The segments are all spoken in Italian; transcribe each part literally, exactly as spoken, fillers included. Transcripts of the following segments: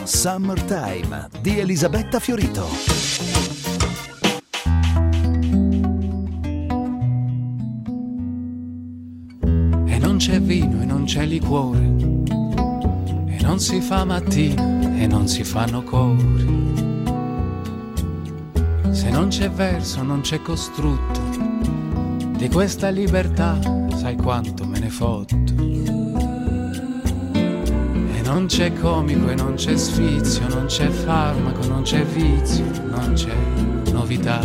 Summertime di Elisabetta Fiorito. E non c'è vino e non c'è liquore, e non si fa mattina e non si fanno cori. Se non c'è verso non c'è costrutto, di questa libertà sai quanto me ne fotto. Non c'è comico e non c'è sfizio, non c'è farmaco, non c'è vizio, non c'è novità.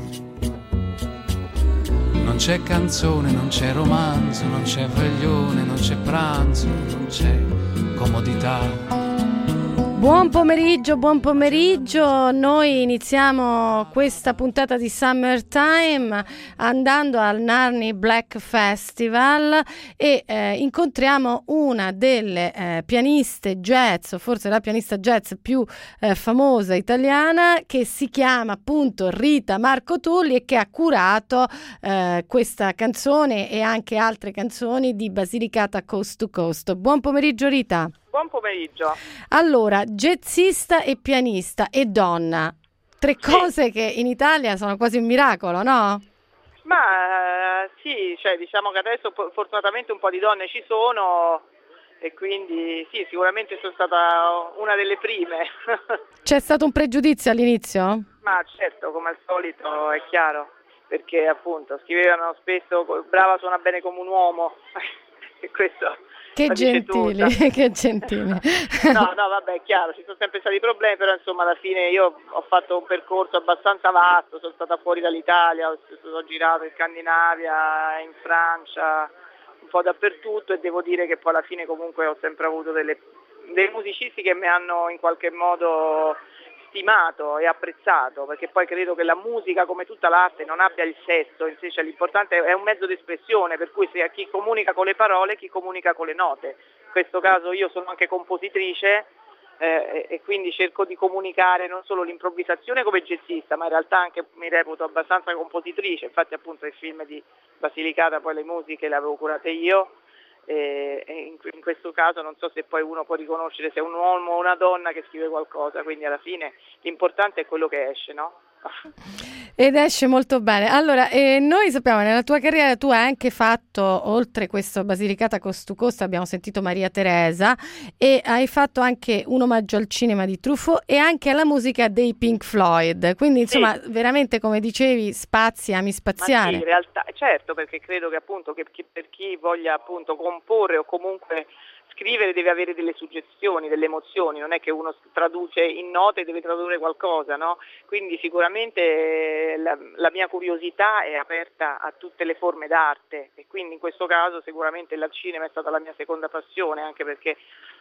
Non c'è canzone, non c'è romanzo, non c'è veglione, non c'è pranzo, non c'è comodità. Buon pomeriggio, buon pomeriggio. Noi iniziamo questa puntata di Summertime andando al Narni Black Festival e eh, incontriamo una delle eh, pianiste jazz, o forse la pianista jazz più eh, famosa italiana, che si chiama appunto Rita Marco Tulli e che ha curato eh, questa canzone e anche altre canzoni di Basilicata Coast to Coast. Buon pomeriggio Rita. Buon pomeriggio. Allora, jazzista e pianista e donna, tre sì. cose che in Italia sono quasi un miracolo, no? Ma uh, sì, cioè diciamo che adesso fortunatamente un po' di donne ci sono e quindi sì, sicuramente sono stata una delle prime. C'è stato un pregiudizio all'inizio? Ma certo, come al solito, è chiaro, perché appunto scrivevano spesso brava suona bene come un uomo e questo... Che gentili, che gentili. No, no, vabbè, è chiaro, ci sono sempre stati problemi, però insomma alla fine io ho fatto un percorso abbastanza vasto, sono stata fuori dall'Italia, ho, ho girato in Scandinavia, in Francia, un po' dappertutto e devo dire che poi alla fine comunque ho sempre avuto delle, dei musicisti che mi hanno in qualche modo stimato e apprezzato, perché poi credo che la musica, come tutta l'arte, non abbia il sesso in sé, cioè l'importante è un mezzo di espressione, per cui sia chi comunica con le parole, chi comunica con le note. In questo caso io sono anche compositrice eh, e quindi cerco di comunicare non solo l'improvvisazione come jazzista, ma in realtà anche mi reputo abbastanza compositrice, infatti appunto il film di Basilicata poi le musiche le avevo curate io. E in questo caso non so se poi uno può riconoscere se è un uomo o una donna che scrive qualcosa, quindi alla fine l'importante è quello che esce, no? Ed esce molto bene. Allora, eh, noi sappiamo nella tua carriera tu hai anche fatto, oltre questo Basilicata Coast to Coast, abbiamo sentito Maria Teresa, e hai fatto anche un omaggio al cinema di Truffaut e anche alla musica dei Pink Floyd, quindi insomma sì. Veramente, come dicevi, spazi, ami spaziare. Ma sì, in realtà, certo, perché credo che appunto che, che per chi voglia appunto comporre o comunque scrivere deve avere delle suggestioni, delle emozioni, non è che uno traduce in note e deve tradurre qualcosa, no? Quindi sicuramente la, la mia curiosità è aperta a tutte le forme d'arte e quindi in questo caso sicuramente il cinema è stata la mia seconda passione, anche perché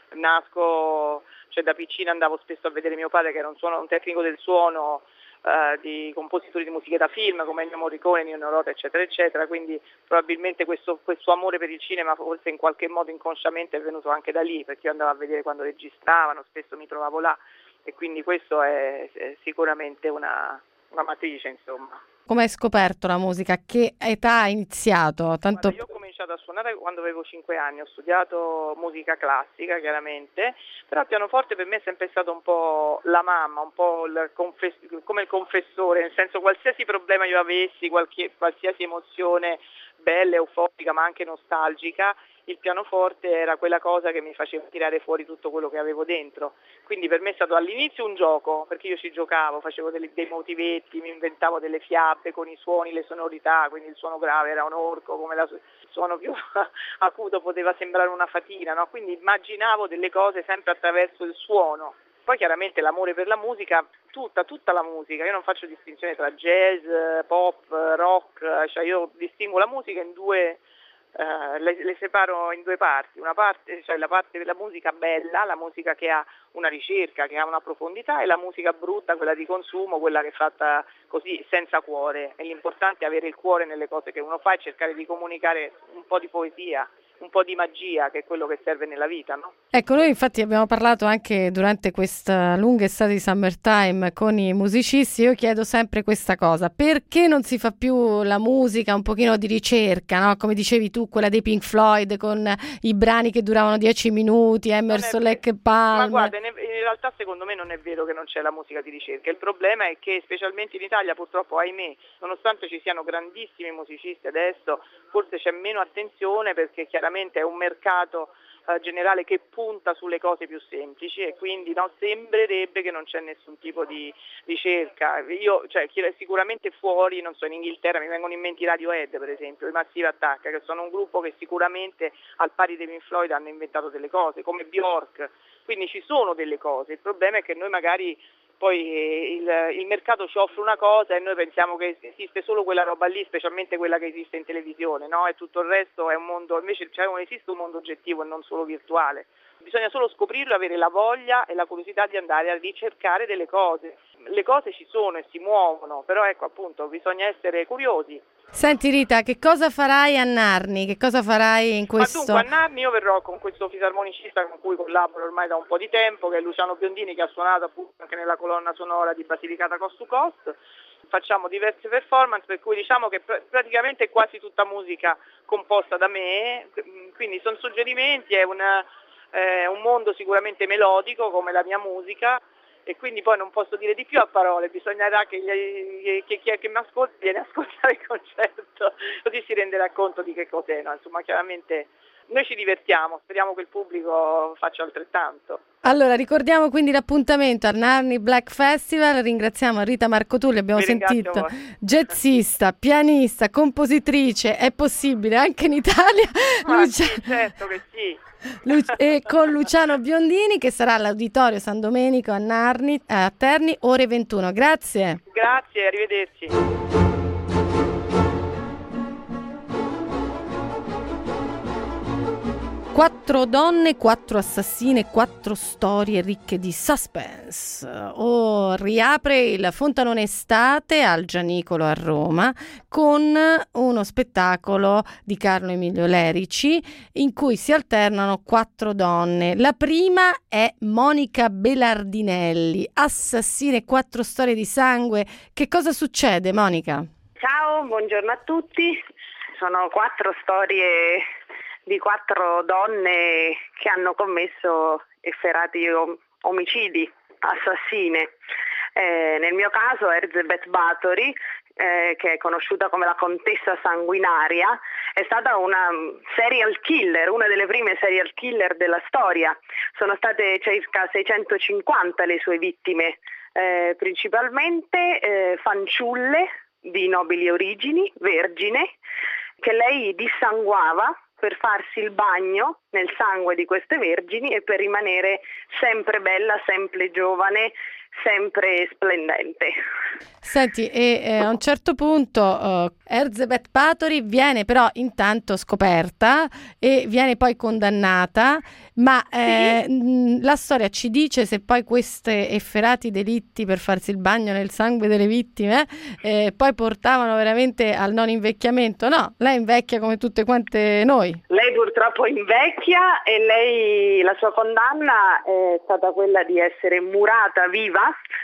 nasco, cioè da piccina andavo spesso a vedere mio padre che era un, suono, un tecnico del suono, Uh, di compositori di musiche da film come Ennio Morricone, Nino Rota, eccetera, eccetera, quindi probabilmente questo, questo amore per il cinema forse in qualche modo inconsciamente è venuto anche da lì, perché io andavo a vedere quando registravano, spesso mi trovavo là e quindi questo è, è sicuramente una, una matrice, insomma. Come hai scoperto la musica? A che età hai iniziato? Tanto... Guarda, io ho cominciato a suonare quando avevo cinque anni, ho studiato musica classica chiaramente, però il pianoforte per me è sempre stato un po' la mamma, un po' il confess- come il confessore, nel senso qualsiasi problema io avessi, qualche, qualsiasi emozione bella, euforica ma anche nostalgica, il pianoforte era quella cosa che mi faceva tirare fuori tutto quello che avevo dentro, quindi per me è stato all'inizio un gioco, perché io ci giocavo, facevo delle, dei motivetti, mi inventavo delle fiabe con i suoni, le sonorità, quindi il suono grave era un orco, come la, il suono più acuto poteva sembrare una fatina, no? Quindi immaginavo delle cose sempre attraverso il suono. Poi chiaramente l'amore per la musica, tutta, tutta la musica, io non faccio distinzione tra jazz, pop, rock, cioè io distingo la musica in due, uh, le, le separo in due parti, una parte, cioè la parte della musica bella, la musica che ha una ricerca, che ha una profondità, e la musica brutta, quella di consumo, quella che è fatta così senza cuore, e l'importante è avere il cuore nelle cose che uno fa e cercare di comunicare un po' di poesia, un po' di magia, che è quello che serve nella vita, no? Ecco, noi infatti abbiamo parlato anche durante questa lunga estate di Summertime con i musicisti. Io chiedo sempre questa cosa: perché non si fa più la musica un pochino di ricerca, no? Come dicevi tu, quella dei Pink Floyd con i brani che duravano dieci minuti, Emerson, Lake e Palmer. Ma guarda, in in realtà secondo me non è vero che non c'è la musica di ricerca, il problema è che specialmente in Italia purtroppo, ahimè, nonostante ci siano grandissimi musicisti adesso, forse c'è meno attenzione perché chiaramente è un mercato eh, generale che punta sulle cose più semplici e quindi no, sembrerebbe che non c'è nessun tipo di ricerca. Io, cioè, sicuramente fuori, non so, in Inghilterra mi vengono in mente i Radiohead per esempio, i Massive Attack, che sono un gruppo che sicuramente al pari dei Pink Floyd hanno inventato delle cose, come Bjork, quindi ci sono delle cose, il problema è che noi magari poi il, il mercato ci offre una cosa e noi pensiamo che esiste solo quella roba lì, specialmente quella che esiste in televisione, no? E tutto il resto è un mondo, invece cioè, non esiste un mondo oggettivo e non solo virtuale. Bisogna solo scoprirlo, avere la voglia e la curiosità di andare a ricercare delle cose. Le cose ci sono e si muovono, però ecco appunto bisogna essere curiosi. Senti Rita, che cosa farai a Narni? Che cosa farai in questo? Ma dunque a Narni io verrò con questo fisarmonicista con cui collaboro ormai da un po' di tempo, che è Luciano Biondini, che ha suonato appunto anche nella colonna sonora di Basilicata Coast to Coast. Facciamo diverse performance, per cui diciamo che pr- praticamente è quasi tutta musica composta da me, quindi sono suggerimenti, è una, eh, un mondo sicuramente melodico come la mia musica, e quindi poi non posso dire di più a parole, bisognerà che, gli, che chi è che mi ascolta viene a ascoltare il concerto, così si renderà conto di che cos'è, no? Insomma chiaramente noi ci divertiamo, speriamo che il pubblico faccia altrettanto. Allora ricordiamo quindi l'appuntamento al Narni Black Festival, ringraziamo Rita Marcotulli, abbiamo Vi sentito jazzista, pianista, compositrice, è possibile anche in Italia. Ah, Lucia... sì, certo che sì. Lu- e con Luciano Biondini che sarà all'Auditorio San Domenico a Narni, a Terni, ore ventuno. Grazie. Grazie, arrivederci. Quattro donne, quattro assassine, quattro storie ricche di suspense. Oh, riapre il Fontanone Estate al Gianicolo a Roma con uno spettacolo di Carlo Emilio Lerici in cui si alternano quattro donne. La prima è Monica Belardinelli, assassine, quattro storie di sangue. Che cosa succede, Monica? Ciao, buongiorno a tutti. Sono quattro storie di quattro donne che hanno commesso efferati omicidi, assassine. Eh, nel mio caso Erzsébet Báthory, eh, che è conosciuta come la Contessa Sanguinaria, è stata una serial killer, una delle prime serial killer della storia. Sono state circa seicentocinquanta le sue vittime, eh, principalmente eh, fanciulle di nobili origini, vergine, che lei dissanguava per farsi il bagno nel sangue di queste vergini e per rimanere sempre bella, sempre giovane, sempre splendente. Senti, e eh, a un certo punto uh, Erzsébet Báthory viene però intanto scoperta e viene poi condannata, ma eh, sì. mh, la storia ci dice se poi questi efferati delitti per farsi il bagno nel sangue delle vittime eh, poi portavano veramente al non invecchiamento. No, lei invecchia come tutte quante noi. Lei purtroppo invecchia e lei, la sua condanna è stata quella di essere murata viva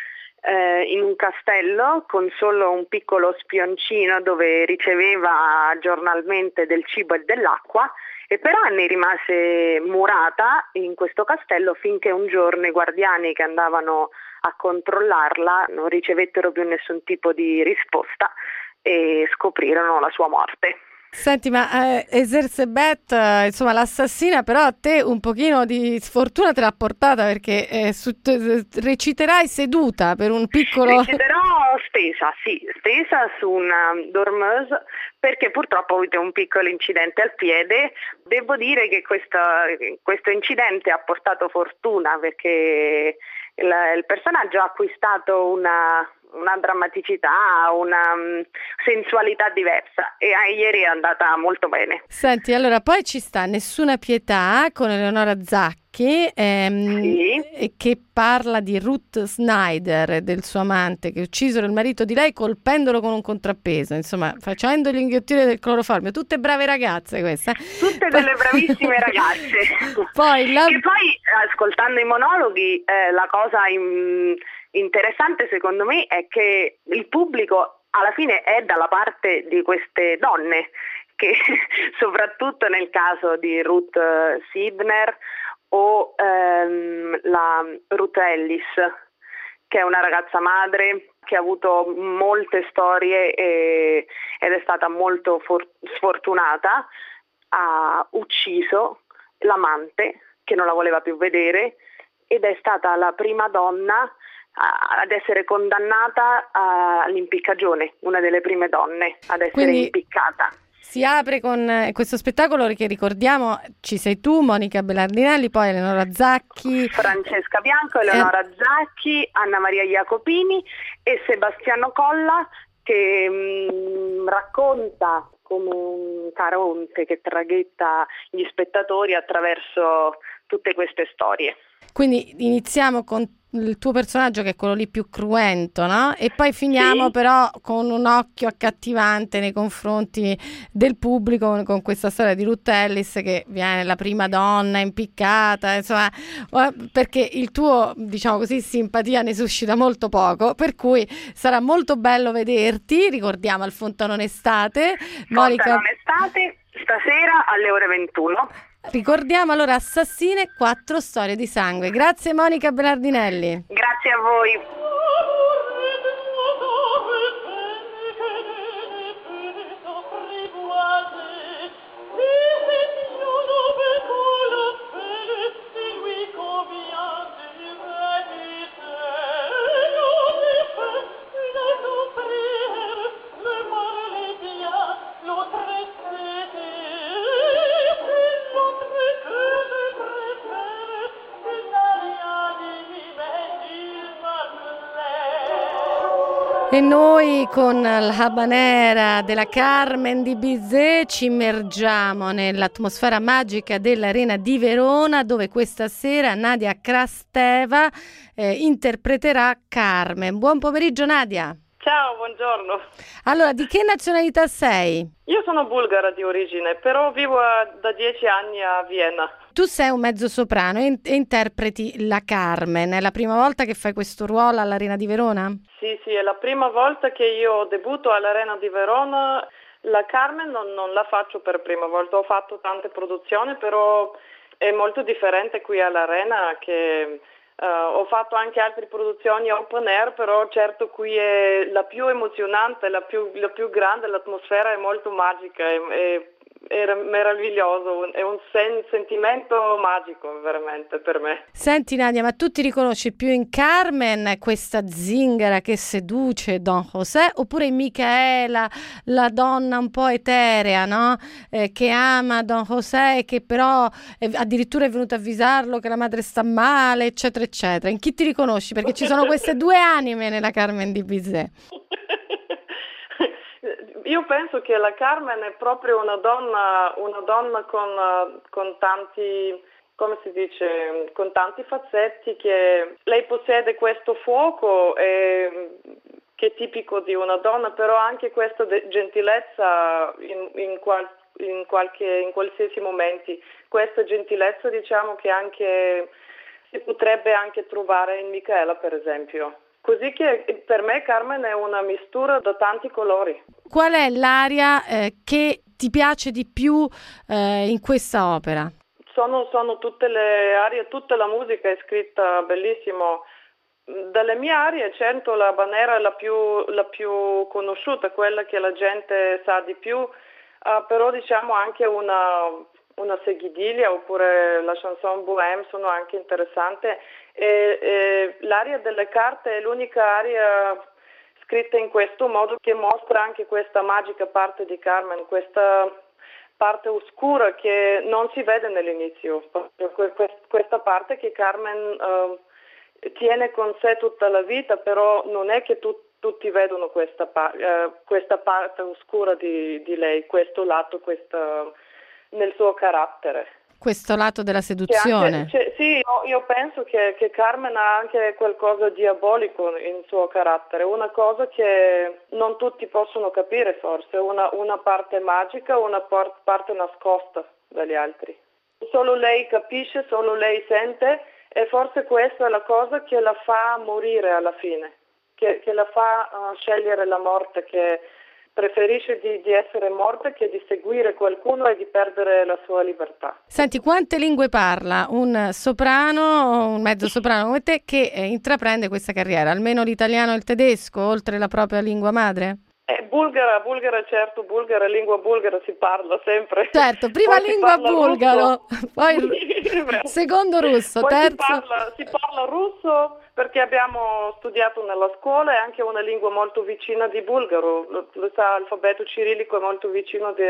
eh, in un castello con solo un piccolo spioncino dove riceveva giornalmente del cibo e dell'acqua, e per anni rimase murata in questo castello finché un giorno i guardiani che andavano a controllarla non ricevettero più nessun tipo di risposta e scoprirono la sua morte. Senti, ma eh, Erzsébet, eh, insomma l'assassina, però a te un pochino di sfortuna te l'ha portata perché eh, su, te, reciterai seduta per un piccolo... Reciterò stesa, sì, stesa su una dormeuse perché purtroppo ho avuto un piccolo incidente al piede. Devo dire che questa, questo incidente ha portato fortuna perché il, il personaggio ha acquistato una... una drammaticità, una um, sensualità diversa e ah, ieri è andata molto bene. Senti, allora poi ci sta Nessuna pietà con Eleonora Zacchi ehm, sì. che parla di Ruth Snyder e del suo amante che uccisero il marito di lei colpendolo con un contrappeso, insomma facendogli inghiottire del cloroformio. Tutte brave ragazze queste. Tutte delle bravissime ragazze. Poi la... Che poi ascoltando i monologhi eh, la cosa in... interessante secondo me è che il pubblico alla fine è dalla parte di queste donne che soprattutto nel caso di Ruth Sidner o ehm, la Ruth Ellis, che è una ragazza madre che ha avuto molte storie e, ed è stata molto for- sfortunata, ha ucciso l'amante che non la voleva più vedere ed è stata la prima donna a, ad essere condannata all'impiccagione, una delle prime donne ad essere Quindi impiccata. Si apre con eh, questo spettacolo che ricordiamo, ci sei tu, Monica Belardinelli, poi Eleonora Zacchi, Francesca Bianco, Eleonora eh... Zacchi, Anna Maria Jacopini e Sebastiano Colla, che mh, racconta come un Caronte che traghetta gli spettatori attraverso tutte queste storie. Quindi iniziamo con il tuo personaggio che è quello lì più cruento, no? E poi finiamo sì. però con un occhio accattivante nei confronti del pubblico con questa storia di Ruth Ellis che viene la prima donna impiccata, insomma, perché il tuo, diciamo così, simpatia ne suscita molto poco, per cui sarà molto bello vederti. Ricordiamo al Fontanone Estate, Monica... Fontanone Estate, stasera alle ore ventuno. Ricordiamo allora Assassine, quattro storie di sangue. Grazie Monica Belardinelli. Grazie a voi. E noi con l'Habanera della Carmen di Bizet ci immergiamo nell'atmosfera magica dell'Arena di Verona, dove questa sera Nadia Krasteva eh, interpreterà Carmen. Buon pomeriggio Nadia. Ciao, buongiorno. Allora, di che nazionalità sei? Io sono bulgara di origine, però vivo a, da dieci anni a Vienna. Tu sei un mezzosoprano e, e interpreti la Carmen. È la prima volta che fai questo ruolo all'Arena di Verona? Sì, sì, è la prima volta che io debutto all'Arena di Verona. La Carmen non, non la faccio per prima volta, ho fatto tante produzioni, però è molto differente qui all'Arena che... Uh, ho fatto anche altre produzioni open air, però certo qui è la più emozionante, la più, la più grande, l'atmosfera è molto magica, è, è, è meraviglioso, è un sen- sentimento magico veramente per me. Senti Nadia, ma tu ti riconosci più in Carmen, questa zingara che seduce Don José, oppure in Micaela, la donna un po' eterea, no? Eh, che ama Don José e che però eh, addirittura è venuta a avvisarlo che la madre sta male, eccetera eccetera. In chi ti riconosci? Perché ci sono queste due anime nella Carmen di Bizet. Io penso che la Carmen è proprio una donna, una donna con, con tanti, come si dice, con tanti fazzetti, che lei possiede questo fuoco eh, che è tipico di una donna, però anche questa de- gentilezza in, in, qual- in, qualche, in qualsiasi momento. Questa gentilezza diciamo che anche si potrebbe anche trovare in Micaela, per esempio. Così che per me Carmen è una mistura da tanti colori. Qual è l'aria eh, che ti piace di più eh, in questa opera? Sono, sono tutte le arie, tutta la musica è scritta benissimo. Dalle mie arie, certo, la Habanera è la più, la più conosciuta, quella che la gente sa di più, uh, però diciamo anche una, una seguidilla oppure la chanson bohème sono anche interessanti. E, e l'aria delle carte è l'unica aria scritta in questo modo che mostra anche questa magica parte di Carmen, questa parte oscura che non si vede all'inizio, questa parte che Carmen uh, tiene con sé tutta la vita, però non è che tu, tutti vedono questa, uh, questa parte oscura di, di lei, questo lato, questa, nel suo carattere. Questo lato della seduzione. Anche, cioè, sì, io, io penso che, che Carmen ha anche qualcosa di diabolico in suo carattere, una cosa che non tutti possono capire forse, una, una parte magica, una por- parte nascosta dagli altri. Solo lei capisce, solo lei sente e forse questa è la cosa che la fa morire alla fine, che, che la fa uh, scegliere la morte, che preferisce di, di essere morta che di seguire qualcuno e di perdere la sua libertà. Senti, quante lingue parla un soprano, un mezzo soprano come te che eh, intraprende questa carriera? Almeno l'italiano e il tedesco, oltre la propria lingua madre? Eh, bulgara, bulgara certo, bulgara, lingua bulgara si parla sempre. Certo, prima Poi lingua bulgaro, poi secondo russo, poi terzo... Si parla, si parla russo perché abbiamo studiato nella scuola, è anche una lingua molto vicina di bulgaro, lo, lo sa, l'alfabeto cirillico è molto vicino, di,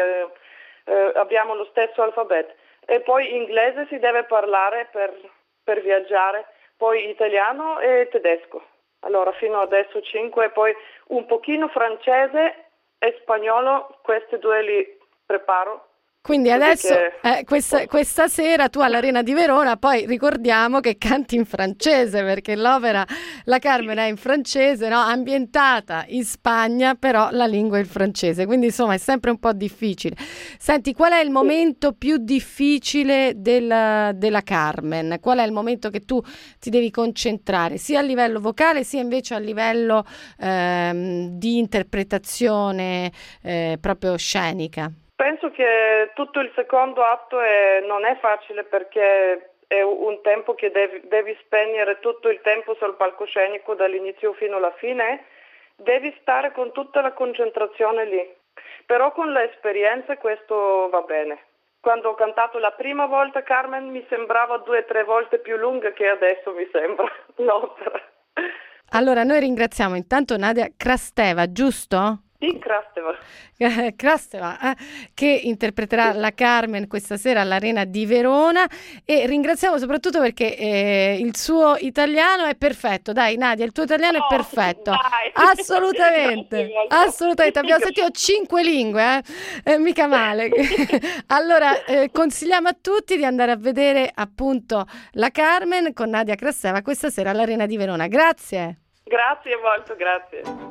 eh, abbiamo lo stesso alfabeto. E poi inglese si deve parlare per, per viaggiare, poi italiano e tedesco. Allora fino adesso cinque, poi un pochino francese e spagnolo, questi due li preparo. Quindi adesso, eh, questa, questa sera tu all'Arena di Verona, poi ricordiamo che canti in francese, perché l'opera La Carmen è in francese, no? Ambientata in Spagna, però la lingua è il francese, quindi insomma è sempre un po' difficile. Senti, qual è il momento più difficile della, della Carmen? Qual è il momento che tu ti devi concentrare, sia a livello vocale, sia invece a livello ehm, di interpretazione eh, proprio scenica? Penso che tutto il secondo atto è, non è facile perché è un tempo che devi, devi spegnere tutto il tempo sul palcoscenico dall'inizio fino alla fine, devi stare con tutta la concentrazione lì, però con l'esperienza questo va bene. Quando ho cantato la prima volta Carmen mi sembrava due o tre volte più lunga che adesso mi sembra l'opera. Allora noi ringraziamo intanto Nadia Krasteva, giusto? Sì, Krasteva. Krasteva, eh, che interpreterà la Carmen questa sera all'Arena di Verona, e ringraziamo soprattutto perché eh, il suo italiano è perfetto. Dai Nadia, il tuo italiano oh, è perfetto. Dai. Assolutamente, assolutamente. Abbiamo sentito cinque lingue, eh? Eh, mica male. Allora eh, consigliamo a tutti di andare a vedere appunto la Carmen con Nadia Krasteva questa sera all'Arena di Verona. Grazie. Grazie molto, grazie.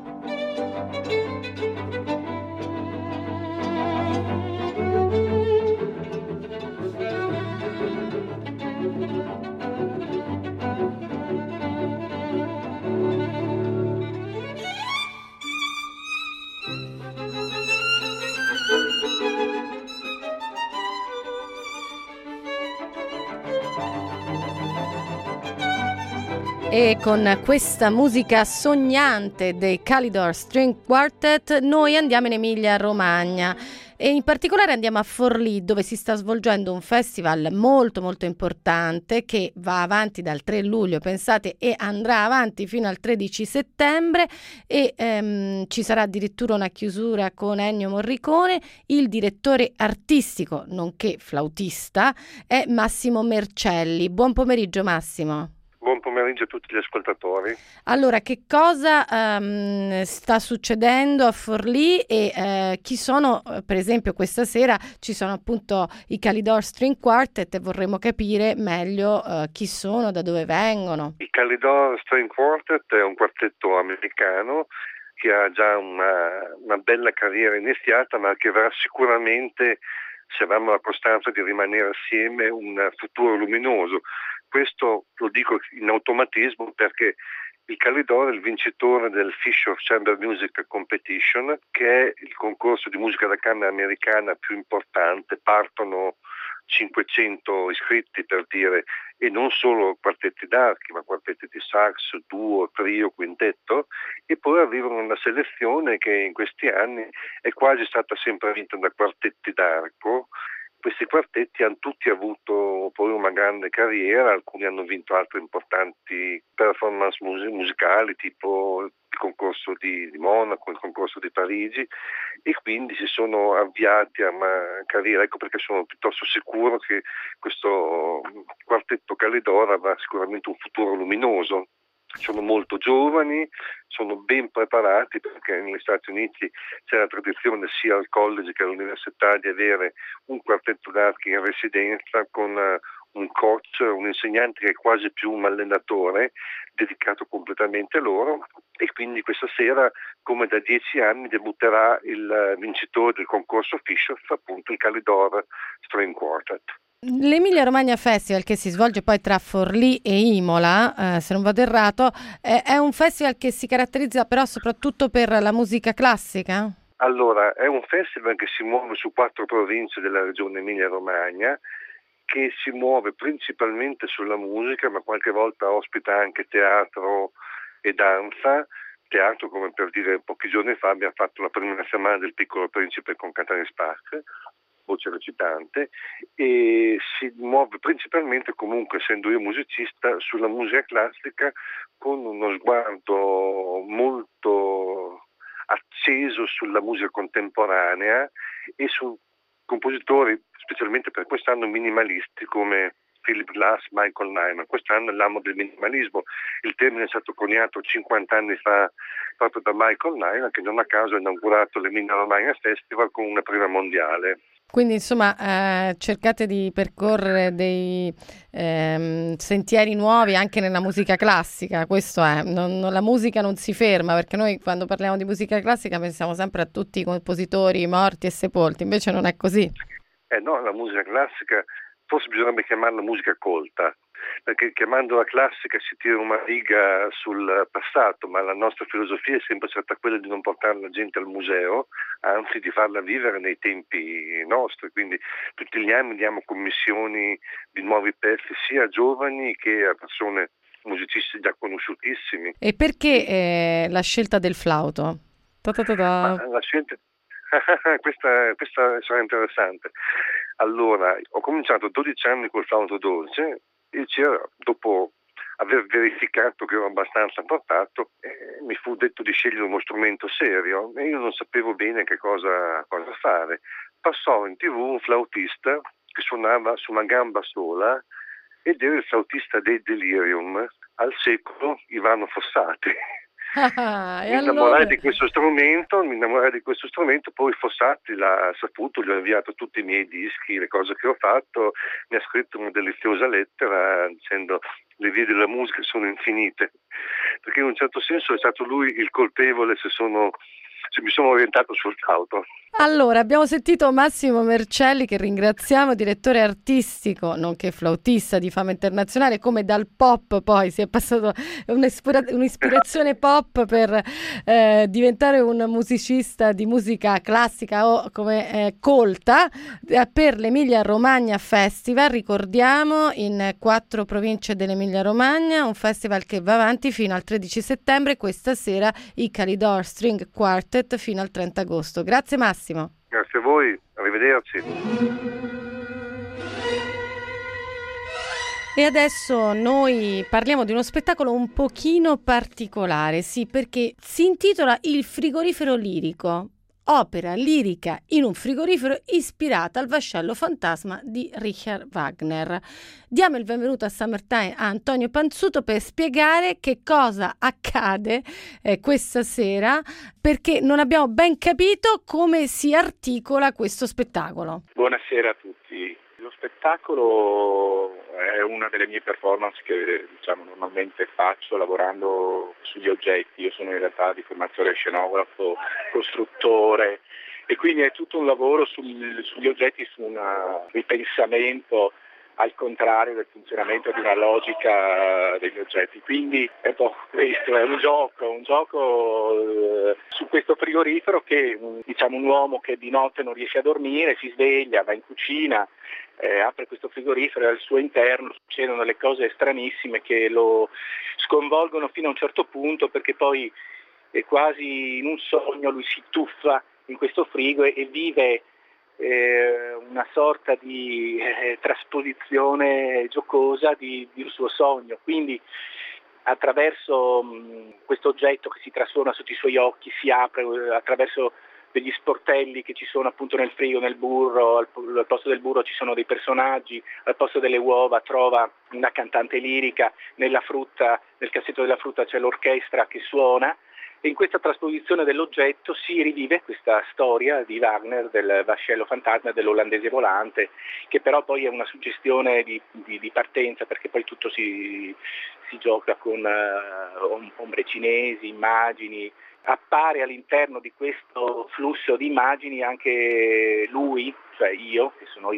E con questa musica sognante dei Calidor String Quartet noi andiamo in Emilia-Romagna e in particolare andiamo a Forlì, dove si sta svolgendo un festival molto molto importante che va avanti dal tre luglio, pensate, e andrà avanti fino al tredici settembre, e ehm, ci sarà addirittura una chiusura con Ennio Morricone. Il direttore artistico nonché flautista è Massimo Mercelli. Buon pomeriggio Massimo. Buon pomeriggio a tutti gli ascoltatori. Allora, che cosa um, sta succedendo a Forlì e uh, chi sono, per esempio questa sera ci sono appunto i Calidor String Quartet e vorremmo capire meglio uh, chi sono, da dove vengono. I Calidor String Quartet è un quartetto americano che ha già una, una bella carriera iniziata, ma che avrà sicuramente, se avremo la costanza di rimanere assieme, un futuro luminoso. Questo lo dico in automatismo perché il Calidor è il vincitore del Fisher Chamber Music Competition, che è il concorso di musica da camera americana più importante. Partono cinquecento iscritti, per dire, e non solo quartetti d'archi, ma quartetti di sax, duo, trio, quintetto, e poi arrivano una selezione che in questi anni è quasi stata sempre vinta da quartetti d'arco. Questi quartetti hanno tutti avuto poi una grande carriera, alcuni hanno vinto altre importanti performance mus- musicali, tipo il concorso di, di Monaco, il concorso di Parigi, e quindi si sono avviati a una carriera. Ecco perché sono piuttosto sicuro che questo quartetto Calidor avrà sicuramente un futuro luminoso. Sono molto giovani, sono ben preparati, perché negli Stati Uniti c'è la tradizione sia al college che all'università di avere un quartetto d'archi in residenza con uh, un coach, un insegnante che è quasi più un allenatore dedicato completamente a loro, e quindi questa sera, come da dieci anni, debutterà il uh, vincitore del concorso Fisher, appunto il Calidor String Quartet. L'Emilia Romagna Festival, che si svolge poi tra Forlì e Imola, eh, se non vado errato, eh, è un festival che si caratterizza però soprattutto per la musica classica? Allora, è un festival che si muove su quattro province della regione Emilia-Romagna, che si muove principalmente sulla musica, ma qualche volta ospita anche teatro e danza. Teatro, come per dire, pochi giorni fa abbiamo fatto la prima settimana del Piccolo Principe con Catania Spark, voce recitante, e si muove principalmente, comunque essendo io musicista, sulla musica classica, con uno sguardo molto acceso sulla musica contemporanea e su compositori, specialmente per quest'anno, minimalisti come Philip Glass, Michael Nyman. Quest'anno è l'anno del minimalismo. Il termine è stato coniato cinquanta anni fa proprio da Michael Nyman, che non a caso ha inaugurato l'Emilia Romagna Festival con una prima mondiale. Quindi insomma eh, cercate di percorrere dei ehm, sentieri nuovi anche nella musica classica, questo è, non, non, la musica non si ferma, perché noi quando parliamo di musica classica pensiamo sempre a tutti i compositori morti e sepolti, invece non è così. Eh no, la musica classica forse bisognerebbe chiamarla musica colta, perché chiamandola classica si tira una riga sul passato, ma la nostra filosofia è sempre stata quella di non portare la gente al museo, anzi di farla vivere nei tempi nostri, quindi tutti gli anni diamo commissioni di nuovi pezzi sia a giovani che a persone, musicisti già conosciutissimi. E perché eh, la scelta del flauto? Ma la scelta... questa, questa sarà interessante. Allora, ho cominciato dodici anni col flauto dolce e dopo aver verificato che ero abbastanza portato, eh, mi fu detto di scegliere uno strumento serio e io non sapevo bene che cosa, cosa fare. Passò in tv un flautista che suonava su una gamba sola ed era il flautista dei Delirium, al secolo Ivano Fossati. Ah, mi innamorai allora... di questo strumento, mi innamorai di questo strumento, poi Fossati l'ha saputo, gli ho inviato tutti i miei dischi, le cose che ho fatto, mi ha scritto una deliziosa lettera dicendo le vie della musica sono infinite, perché in un certo senso è stato lui il colpevole se sono se mi sono orientato sul flauto. Allora, abbiamo sentito Massimo Mercelli, che ringraziamo, direttore artistico, nonché flautista di fama internazionale, come dal pop poi si è passato un'ispira- un'ispirazione pop per eh, diventare un musicista di musica classica o come eh, colta eh, per l'Emilia Romagna Festival, ricordiamo, in quattro province dell'Emilia Romagna, un festival che va avanti fino al tredici settembre, questa sera i Calidor String Quartet fino al trenta agosto. Grazie Massimo. Grazie a voi, arrivederci. E adesso noi parliamo di uno spettacolo un pochino particolare, sì, perché si intitola Il frigorifero lirico. Opera lirica in un frigorifero ispirata al vascello fantasma di Richard Wagner. Diamo il benvenuto a Summertime a Antonio Panzuto per spiegare che cosa accade eh, questa sera, perché non abbiamo ben capito come si articola questo spettacolo. Buonasera a tutti. Lo spettacolo è una delle mie performance che diciamo normalmente faccio lavorando sugli oggetti. Io sono in realtà di formazione scenografo, costruttore e quindi è tutto un lavoro sul, sugli oggetti, su un ripensamento al contrario del funzionamento di una logica degli oggetti. Quindi è un po' questo, è un gioco, un gioco eh, su questo frigorifero che diciamo un uomo che di notte non riesce a dormire, si sveglia, va in cucina, eh, apre questo frigorifero e al suo interno succedono delle cose stranissime che lo sconvolgono fino a un certo punto, perché poi è quasi in un sogno lui si tuffa in questo frigo e, e vive Eh, una sorta di eh, trasposizione giocosa di, di un suo sogno. Quindi attraverso mh, questo oggetto che si trasforma sotto i suoi occhi, si apre eh, attraverso degli sportelli che ci sono appunto nel frigo, nel burro, al, al posto del burro ci sono dei personaggi, al posto delle uova trova una cantante lirica, nella frutta, nel cassetto della frutta c'è l'orchestra che suona. E in questa trasposizione dell'oggetto si rivive questa storia di Wagner, del vascello fantasma e dell'olandese volante, che però poi è una suggestione di, di, di partenza, perché poi tutto si, si gioca con uh, ombre cinesi, immagini. Appare all'interno di questo flusso di immagini anche lui, cioè io, che sono io,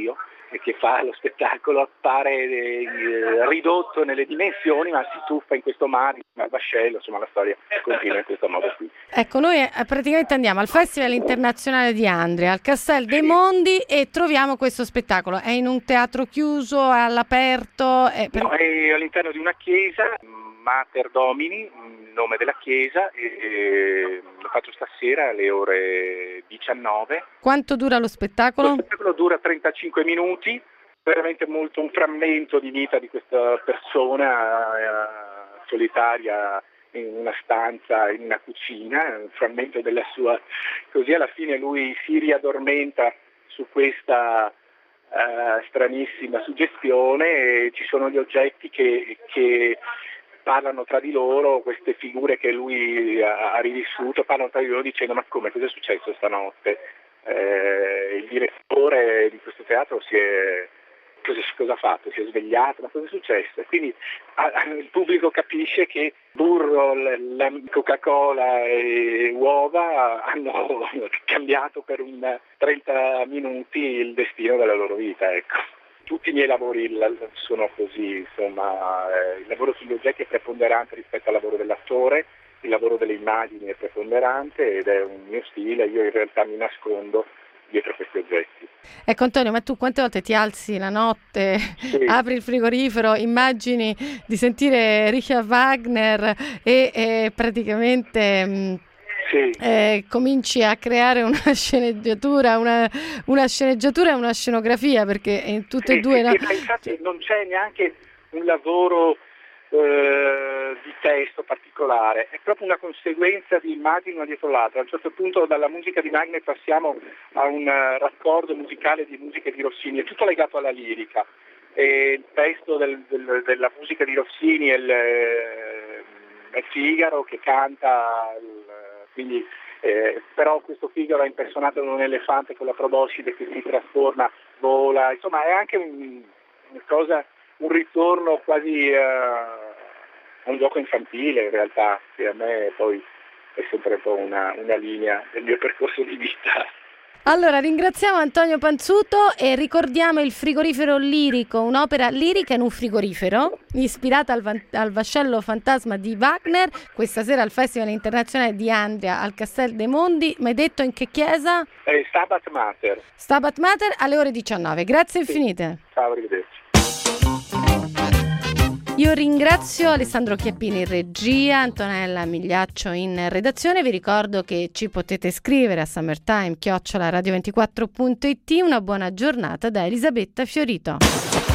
che fa lo spettacolo appare eh, ridotto nelle dimensioni, ma si tuffa in questo mare, al vascello, insomma la storia continua in questo modo qui. Ecco, noi eh, praticamente andiamo al Festival Internazionale di Andria, al Castel dei Mondi, e troviamo questo spettacolo. È in un teatro chiuso, è all'aperto? È per... No, è all'interno di una chiesa, Mater Domini, il nome della chiesa, e, e lo faccio stasera alle ore diciannove. Quanto dura lo spettacolo? Lo spettacolo dura trentacinque minuti, veramente molto un frammento di vita di questa persona eh, solitaria in una stanza, in una cucina, un frammento della sua, così alla fine lui si riaddormenta su questa uh, stranissima suggestione, e ci sono gli oggetti che, che parlano tra di loro, queste figure che lui ha, ha rivissuto, parlano tra di loro dicendo: ma come, cosa è successo stanotte? Eh, il direttore di questo teatro si è... Cosa, cosa ha fatto? Si è svegliato? Ma cosa è successo? Quindi a, a, il pubblico capisce che burro, l, la Coca-Cola e uova hanno cambiato per un trenta minuti il destino della loro vita, ecco. Tutti i miei lavori sono così, insomma, eh, il lavoro sugli oggetti è preponderante rispetto al lavoro dell'attore, il lavoro delle immagini è preponderante ed è un mio stile, io in realtà mi nascondo dietro questi oggetti. Ecco Antonio, ma tu quante volte ti alzi la notte, sì. apri il frigorifero, immagini di sentire Richard Wagner e, e praticamente mh, sì. eh, cominci a creare una sceneggiatura, una, una sceneggiatura e una scenografia, perché in tutte sì, e due... Sì, no? sì, infatti non c'è neanche un lavoro eh, di testo particolare, è proprio una conseguenza di immagini una dietro l'altra. A un certo punto dalla musica di Wagner passiamo a un uh, raccordo musicale di musiche di Rossini, è tutto legato alla lirica, e il testo del, del, della musica di Rossini è il, è Figaro che canta, il, quindi, eh, però questo Figaro è impersonato da un elefante con la proboscide che si trasforma, vola, insomma è anche un, una cosa, un ritorno quasi uh, a un gioco infantile in realtà, che a me poi è sempre un po' una, una linea del mio percorso di vita. Allora ringraziamo Antonio Panzuto e ricordiamo il Frigorifero Lirico, un'opera lirica in un frigorifero ispirata al, van- al vascello fantasma di Wagner, questa sera al Festival Internazionale di Andria al Castel dei Mondi. Mi hai detto in che chiesa? Eh, Stabat Mater. Stabat Mater alle ore diciannove. Grazie sì. infinite. Ciao, arrivederci. Io ringrazio Alessandro Chiappini in regia, Antonella Migliaccio in redazione. Vi ricordo che ci potete scrivere a summertime chiocciola radio ventiquattro punto it. Una buona giornata da Elisabetta Fiorito.